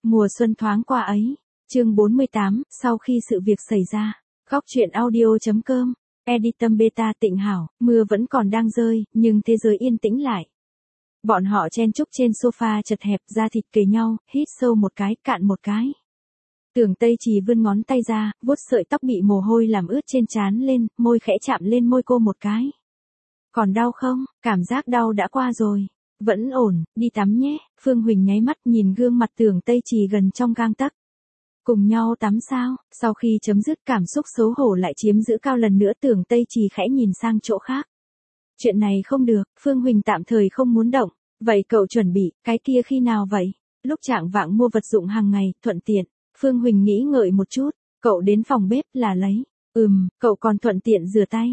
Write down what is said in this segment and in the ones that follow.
Mùa xuân thoáng qua ấy. Chương 48, sau khi sự việc xảy ra. Góc truyện audio.com. Editum Beta Tịnh Hảo, mưa vẫn còn đang rơi, nhưng thế giới yên tĩnh lại. Bọn họ chen chúc trên sofa chật hẹp, da thịt kề nhau, hít sâu một cái, cạn một cái. Tưởng Tây Trì vươn ngón tay ra, vuốt sợi tóc bị mồ hôi làm ướt trên trán lên, môi khẽ chạm lên môi cô một cái. Còn đau không? Cảm giác đau đã qua rồi. Vẫn ổn, đi tắm nhé. Phương Huỳnh nháy mắt nhìn gương mặt Tưởng Tây Trì gần trong gang tấc. Cùng nhau tắm sao? Sau khi chấm dứt cảm xúc xấu hổ lại chiếm giữ cao lần nữa, Tưởng Tây Trì khẽ nhìn sang chỗ khác. Chuyện này không được, Phương Huỳnh tạm thời không muốn động. Vậy cậu chuẩn bị, cái kia khi nào vậy? Lúc trạng vạng mua vật dụng hàng ngày, thuận tiện. Phương Huỳnh nghĩ ngợi một chút, cậu đến phòng bếp là lấy. Cậu còn thuận tiện rửa tay.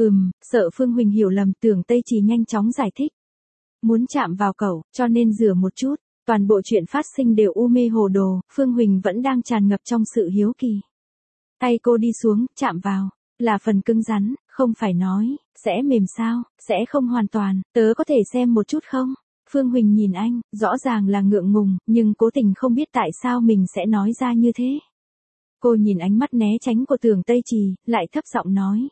Sợ Phương Huỳnh hiểu lầm, Tưởng Tây Trì nhanh chóng giải thích. Muốn chạm vào cậu, cho nên rửa một chút. Toàn bộ chuyện phát sinh đều u mê hồ đồ, Phương Huỳnh vẫn đang tràn ngập trong sự hiếu kỳ. Tay cô đi xuống, chạm vào. Là phần cứng rắn, không phải nói, sẽ mềm sao, sẽ không hoàn toàn, tớ có thể xem một chút không? Phương Huỳnh nhìn anh, rõ ràng là ngượng ngùng, nhưng cố tình không biết tại sao mình sẽ nói ra như thế. Cô nhìn ánh mắt né tránh của Tưởng Tây Trì, lại thấp giọng nói.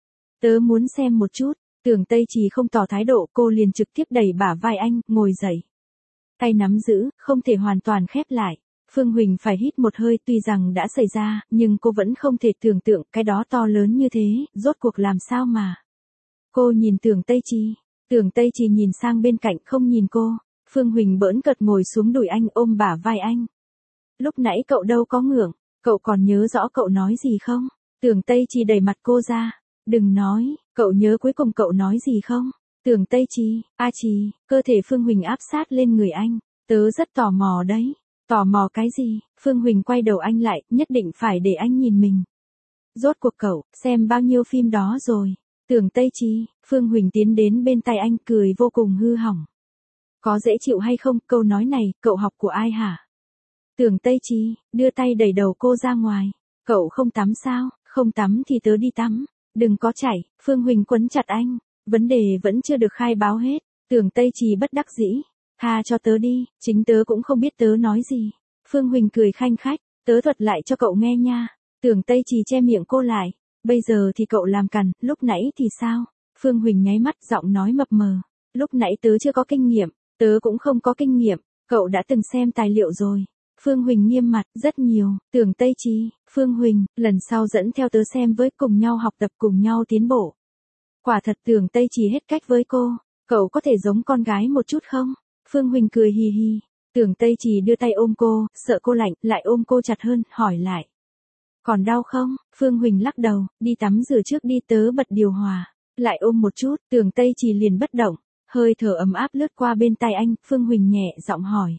Tớ muốn xem một chút. Tưởng Tây Trì không tỏ thái độ, cô liền trực tiếp đẩy bả vai anh, ngồi dậy. Tay nắm giữ, không thể hoàn toàn khép lại. Phương Huỳnh phải hít một hơi, tuy rằng đã xảy ra, nhưng cô vẫn không thể tưởng tượng cái đó to lớn như thế, rốt cuộc làm sao mà. Cô nhìn Tưởng Tây Trì. Tưởng Tây Trì nhìn sang bên cạnh, không nhìn cô. Phương Huỳnh bỡn cợt ngồi xuống đùi anh, ôm bả vai anh. Lúc nãy cậu đâu có ngượng, cậu còn nhớ rõ cậu nói gì không? Tưởng Tây Trì đẩy mặt cô ra. Đừng nói, cậu nhớ cuối cùng cậu nói gì không? Tưởng Tây Trì, Trì, cơ thể Phương Huỳnh áp sát lên người anh. Tớ rất tò mò đấy. Tò mò cái gì? Phương Huỳnh quay đầu anh lại, nhất định phải để anh nhìn mình. Rốt cuộc cậu, xem bao nhiêu phim đó rồi? Tưởng Tây Trì, Phương Huỳnh tiến đến bên tay anh, cười vô cùng hư hỏng. Có dễ chịu hay không? Câu nói này, cậu học của ai hả? Tưởng Tây Trì, đưa tay đẩy đầu cô ra ngoài. Cậu không tắm sao? Không tắm thì tớ đi tắm. Đừng có chảy. Phương Huỳnh quấn chặt anh. Vấn đề vẫn chưa được khai báo hết. Tưởng Tây Trì bất đắc dĩ. Tha cho tớ đi, chính tớ cũng không biết tớ nói gì. Phương Huỳnh cười khanh khách. Tớ thuật lại cho cậu nghe nha. Tưởng Tây Trì che miệng cô lại. Bây giờ thì cậu làm cằn, lúc nãy thì sao? Phương Huỳnh nháy mắt, giọng nói mập mờ. Lúc nãy tớ chưa có kinh nghiệm. Tớ cũng không có kinh nghiệm. Cậu đã từng xem tài liệu rồi. Phương Huỳnh nghiêm mặt, rất nhiều. Tưởng Tây Trì, Phương Huỳnh, lần sau dẫn theo tớ xem với, cùng nhau học tập, cùng nhau tiến bộ. Quả thật Tưởng Tây Trì hết cách với cô. Cậu có thể giống con gái một chút không? Phương Huỳnh cười hì hì. Tưởng Tây Trì đưa tay ôm cô, sợ cô lạnh, lại ôm cô chặt hơn, hỏi lại. Còn đau không? Phương Huỳnh lắc đầu, đi tắm rửa trước đi, tớ bật điều hòa. Lại ôm một chút, Tưởng Tây Trì liền bất động. Hơi thở ấm áp lướt qua bên tai anh, Phương Huỳnh nhẹ giọng hỏi.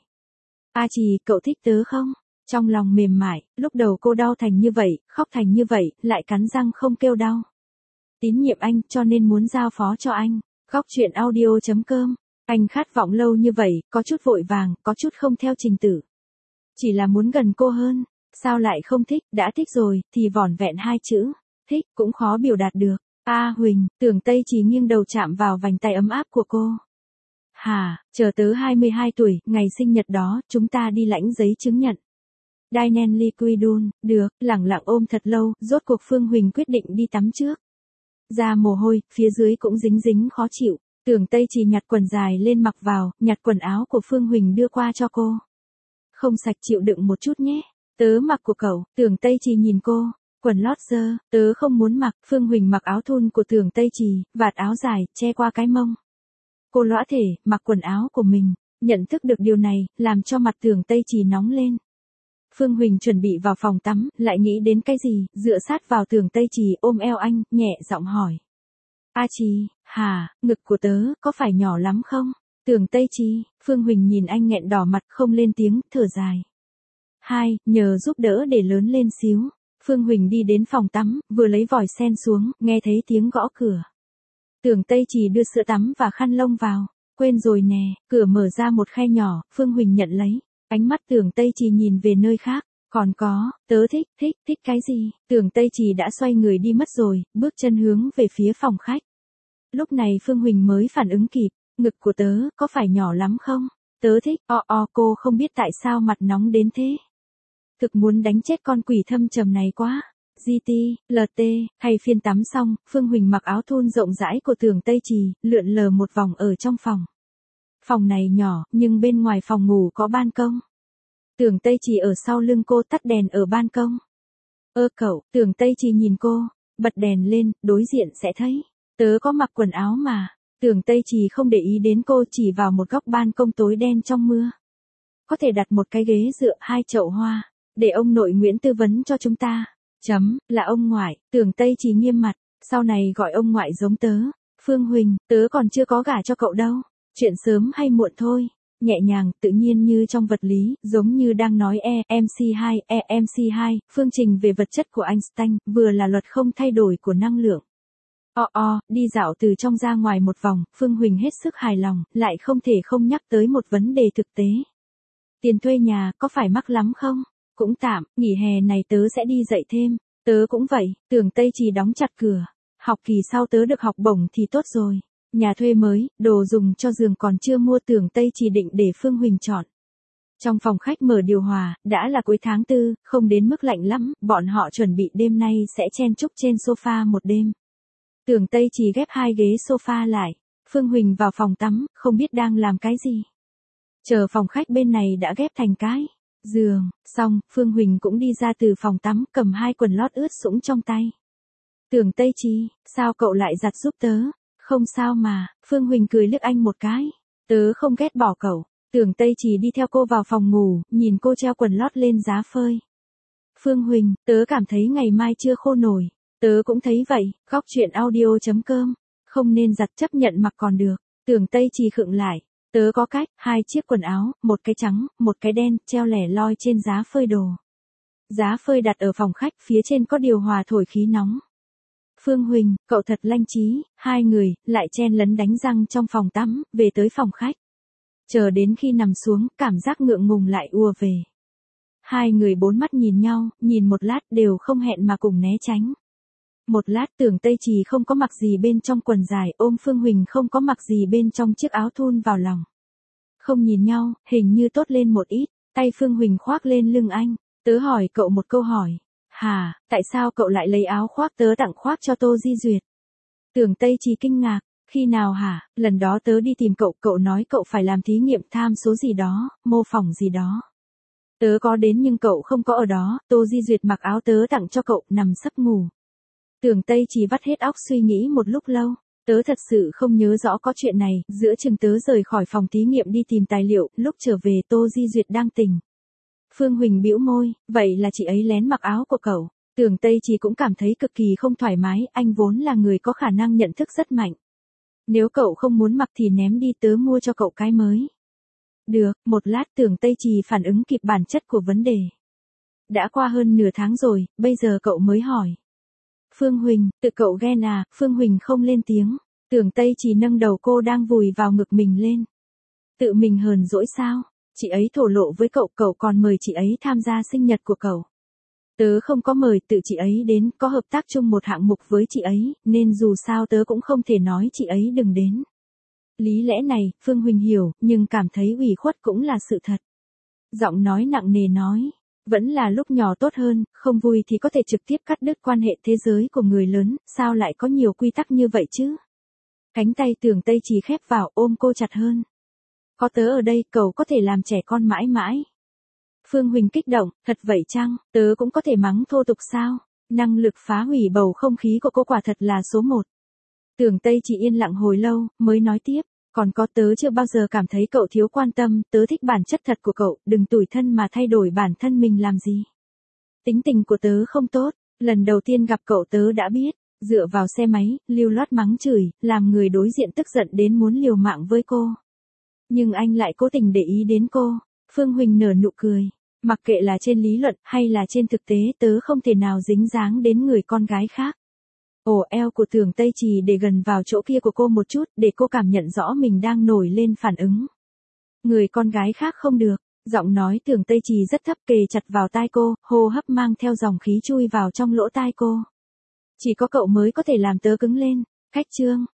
Trì, cậu thích tớ không? Trong lòng mềm mại, lúc đầu cô đau thành như vậy, khóc thành như vậy, lại cắn răng không kêu đau. Tín nhiệm anh, cho nên muốn giao phó cho anh. Góc truyện audio.com. Anh khát vọng lâu như vậy, có chút vội vàng, có chút không theo trình tự. Chỉ là muốn gần cô hơn. Sao lại không thích? Đã thích rồi, thì vỏn vẹn hai chữ. Thích, cũng khó biểu đạt được. Huỳnh, Tưởng Tây Trì nghiêng đầu chạm vào vành tay ấm áp của cô. Chờ tớ 22 tuổi, ngày sinh nhật đó, chúng ta đi lãnh giấy chứng nhận. Dainen Liquidun, được, lẳng lặng ôm thật lâu, rốt cuộc Phương Huỳnh quyết định đi tắm trước. Ra mồ hôi, phía dưới cũng dính dính khó chịu. Tưởng Tây Trì nhặt quần dài lên mặc vào, nhặt quần áo của Phương Huỳnh đưa qua cho cô. Không sạch chịu đựng một chút nhé. Tớ mặc của cậu. Tưởng Tây Trì nhìn cô. Quần lót dơ, tớ không muốn mặc. Phương Huỳnh mặc áo thun của Tưởng Tây Trì, vạt áo dài, che qua cái mông. Cô lõa thể, mặc quần áo của mình. Nhận thức được điều này, làm cho mặt Tưởng Tây Trì nóng lên. Phương Huỳnh chuẩn bị vào phòng tắm, lại nghĩ đến cái gì, dựa sát vào Tưởng Tây Trì, ôm eo anh, nhẹ giọng hỏi. Trì, ngực của tớ, có phải nhỏ lắm không? Tưởng Tây Trì, Phương Huỳnh nhìn anh nghẹn đỏ mặt, không lên tiếng, thở dài. Nhờ giúp đỡ để lớn lên xíu. Phương Huỳnh đi đến phòng tắm, vừa lấy vòi sen xuống, nghe thấy tiếng gõ cửa. Tưởng Tây Trì đưa sữa tắm và khăn lông vào. Quên rồi nè, cửa mở ra một khe nhỏ, Phương Huỳnh nhận lấy. Ánh mắt Tưởng Tây Trì nhìn về nơi khác. Còn có, tớ thích cái gì? Tưởng Tây Trì đã xoay người đi mất rồi, bước chân hướng về phía phòng khách. Lúc này Phương Huỳnh mới phản ứng kịp. Ngực của tớ, có phải nhỏ lắm không? Tớ thích, cô không biết tại sao mặt nóng đến thế. Thực muốn đánh chết con quỷ thâm trầm này quá. GT, LT, hay phiên tắm xong, Phương Huỳnh mặc áo thun rộng rãi của Tưởng Tây Trì, lượn lờ một vòng ở trong phòng. Phòng này nhỏ, nhưng bên ngoài phòng ngủ có ban công. Tưởng Tây Trì ở sau lưng cô tắt đèn ở ban công. Cậu, Tưởng Tây Trì nhìn cô, bật đèn lên, đối diện sẽ thấy. Tớ có mặc quần áo mà. Tưởng Tây Trì không để ý đến cô, chỉ vào một góc ban công tối đen trong mưa. Có thể đặt một cái ghế dựa, 2 chậu hoa, để ông nội Nguyễn tư vấn cho chúng ta. Là ông ngoại. Tưởng Tây Trì nghiêm mặt, sau này gọi ông ngoại giống tớ. Phương Huỳnh, tớ còn chưa có gả cho cậu đâu. Chuyện sớm hay muộn thôi. Nhẹ nhàng, tự nhiên như trong vật lý, giống như đang nói EMC2, phương trình về vật chất của Einstein, vừa là luật không thay đổi của năng lượng. Đi dạo từ trong ra ngoài một vòng, Phương Huỳnh hết sức hài lòng, lại không thể không nhắc tới một vấn đề thực tế. Tiền thuê nhà, có phải mắc lắm không? Cũng tạm, nghỉ hè này tớ sẽ đi dạy thêm. Tớ cũng vậy. Tưởng Tây Trì đóng chặt cửa. Học kỳ sau tớ được học bổng thì tốt rồi. Nhà thuê mới, đồ dùng cho giường còn chưa mua. Tưởng Tây Trì định để Phương Huỳnh chọn. Trong phòng khách mở điều hòa, đã là cuối tháng 4, không đến mức lạnh lắm, bọn họ chuẩn bị đêm nay sẽ chen chúc trên sofa một đêm. Tưởng Tây Trì ghép 2 ghế sofa lại. Phương Huỳnh vào phòng tắm, không biết đang làm cái gì. Chờ phòng khách bên này đã ghép thành cái giường, xong, Phương Huỳnh cũng đi ra từ phòng tắm, cầm 2 quần lót ướt sũng trong tay. Tưởng Tây Trì, sao cậu lại giặt giúp tớ? Không sao mà. Phương Huỳnh cười liếc anh một cái. Tớ không ghét bỏ cậu. Tưởng Tây Trì đi theo cô vào phòng ngủ, nhìn cô treo quần lót lên giá phơi. Phương Huỳnh, tớ cảm thấy ngày mai chưa khô nổi. Tớ cũng thấy vậy. Góc chuyện audio.com. Không nên giặt, chấp nhận mặc còn được. Tưởng Tây Trì khựng lại. Tớ có cách, 2 chiếc quần áo, một cái trắng, một cái đen, treo lẻ loi trên giá phơi đồ. Giá phơi đặt ở phòng khách, phía trên có điều hòa thổi khí nóng. Phương Huỳnh, cậu thật lanh trí. 2 người, lại chen lấn đánh răng trong phòng tắm, về tới phòng khách. Chờ đến khi nằm xuống, cảm giác ngượng ngùng lại ùa về. 2 người 4 mắt nhìn nhau, nhìn một lát đều không hẹn mà cùng né tránh. Một lát Tưởng Tây Trì không có mặc gì bên trong quần dài, ôm Phương Huỳnh không có mặc gì bên trong chiếc áo thun vào lòng. Không nhìn nhau, hình như tốt lên một ít, tay Phương Huỳnh khoác lên lưng anh. Tớ hỏi cậu một câu hỏi. Hả, tại sao cậu lại lấy áo khoác tớ tặng khoác cho Tô Di Duyệt? Tưởng Tây Trì kinh ngạc. Khi nào hả? Lần đó tớ đi tìm cậu, cậu nói cậu phải làm thí nghiệm tham số gì đó, mô phỏng gì đó. Tớ có đến nhưng cậu không có ở đó. Tô Di Duyệt mặc áo tớ tặng cho cậu, nằm sấp ngủ. Tưởng Tây Trì vắt hết óc suy nghĩ một lúc lâu. Tớ thật sự không nhớ rõ có chuyện này. Giữa chừng tớ rời khỏi phòng thí nghiệm đi tìm tài liệu, lúc trở về Tô Di Duyệt đang tỉnh. Phương Huỳnh bĩu môi, vậy là chị ấy lén mặc áo của cậu. Tưởng Tây Trì cũng cảm thấy cực kỳ không thoải mái, anh vốn là người có khả năng nhận thức rất mạnh. Nếu cậu không muốn mặc thì ném đi, tớ mua cho cậu cái mới. Được, một lát Tưởng Tây Trì phản ứng kịp bản chất của vấn đề. Đã qua hơn nửa tháng rồi, bây giờ cậu mới hỏi. Phương Huỳnh, tự cậu ghen à? Phương Huỳnh không lên tiếng. Tưởng Tây Trì nâng đầu cô đang vùi vào ngực mình lên. Tự mình hờn dỗi sao? Chị ấy thổ lộ với cậu, cậu còn mời chị ấy tham gia sinh nhật của cậu. Tớ không có mời, tự chị ấy đến, có hợp tác chung một hạng mục với chị ấy, nên dù sao tớ cũng không thể nói chị ấy đừng đến. Lý lẽ này, Phương Huỳnh hiểu, nhưng cảm thấy ủy khuất cũng là sự thật. Giọng nói nặng nề nói, vẫn là lúc nhỏ tốt hơn, không vui thì có thể trực tiếp cắt đứt quan hệ. Thế giới của người lớn, sao lại có nhiều quy tắc như vậy chứ? Cánh tay Tưởng Tây Trì khép vào, ôm cô chặt hơn. Có tớ ở đây, cậu có thể làm trẻ con mãi mãi. Phương Huỳnh kích động, thật vậy chăng? Tớ cũng có thể mắng thô tục sao? Năng lực phá hủy bầu không khí của cô quả thật là số 1. Tưởng Tây Trì yên lặng hồi lâu, mới nói tiếp. Còn có, tớ chưa bao giờ cảm thấy cậu thiếu quan tâm, tớ thích bản chất thật của cậu, đừng tủi thân mà thay đổi bản thân mình làm gì. Tính tình của tớ không tốt, lần đầu tiên gặp cậu tớ đã biết, dựa vào xe máy, lưu loát mắng chửi, làm người đối diện tức giận đến muốn liều mạng với cô. Nhưng anh lại cố tình để ý đến cô. Phương Huỳnh nở nụ cười. Mặc kệ là trên lý luận hay là trên thực tế, tớ không thể nào dính dáng đến người con gái khác. Ổ eo của Tưởng Tây Trì để gần vào chỗ kia của cô một chút, để cô cảm nhận rõ mình đang nổi lên phản ứng. Người con gái khác không được. Giọng nói Tưởng Tây Trì rất thấp, kề chặt vào tai cô, hô hấp mang theo dòng khí chui vào trong lỗ tai cô. Chỉ có cậu mới có thể làm tớ cứng lên. Cách chương.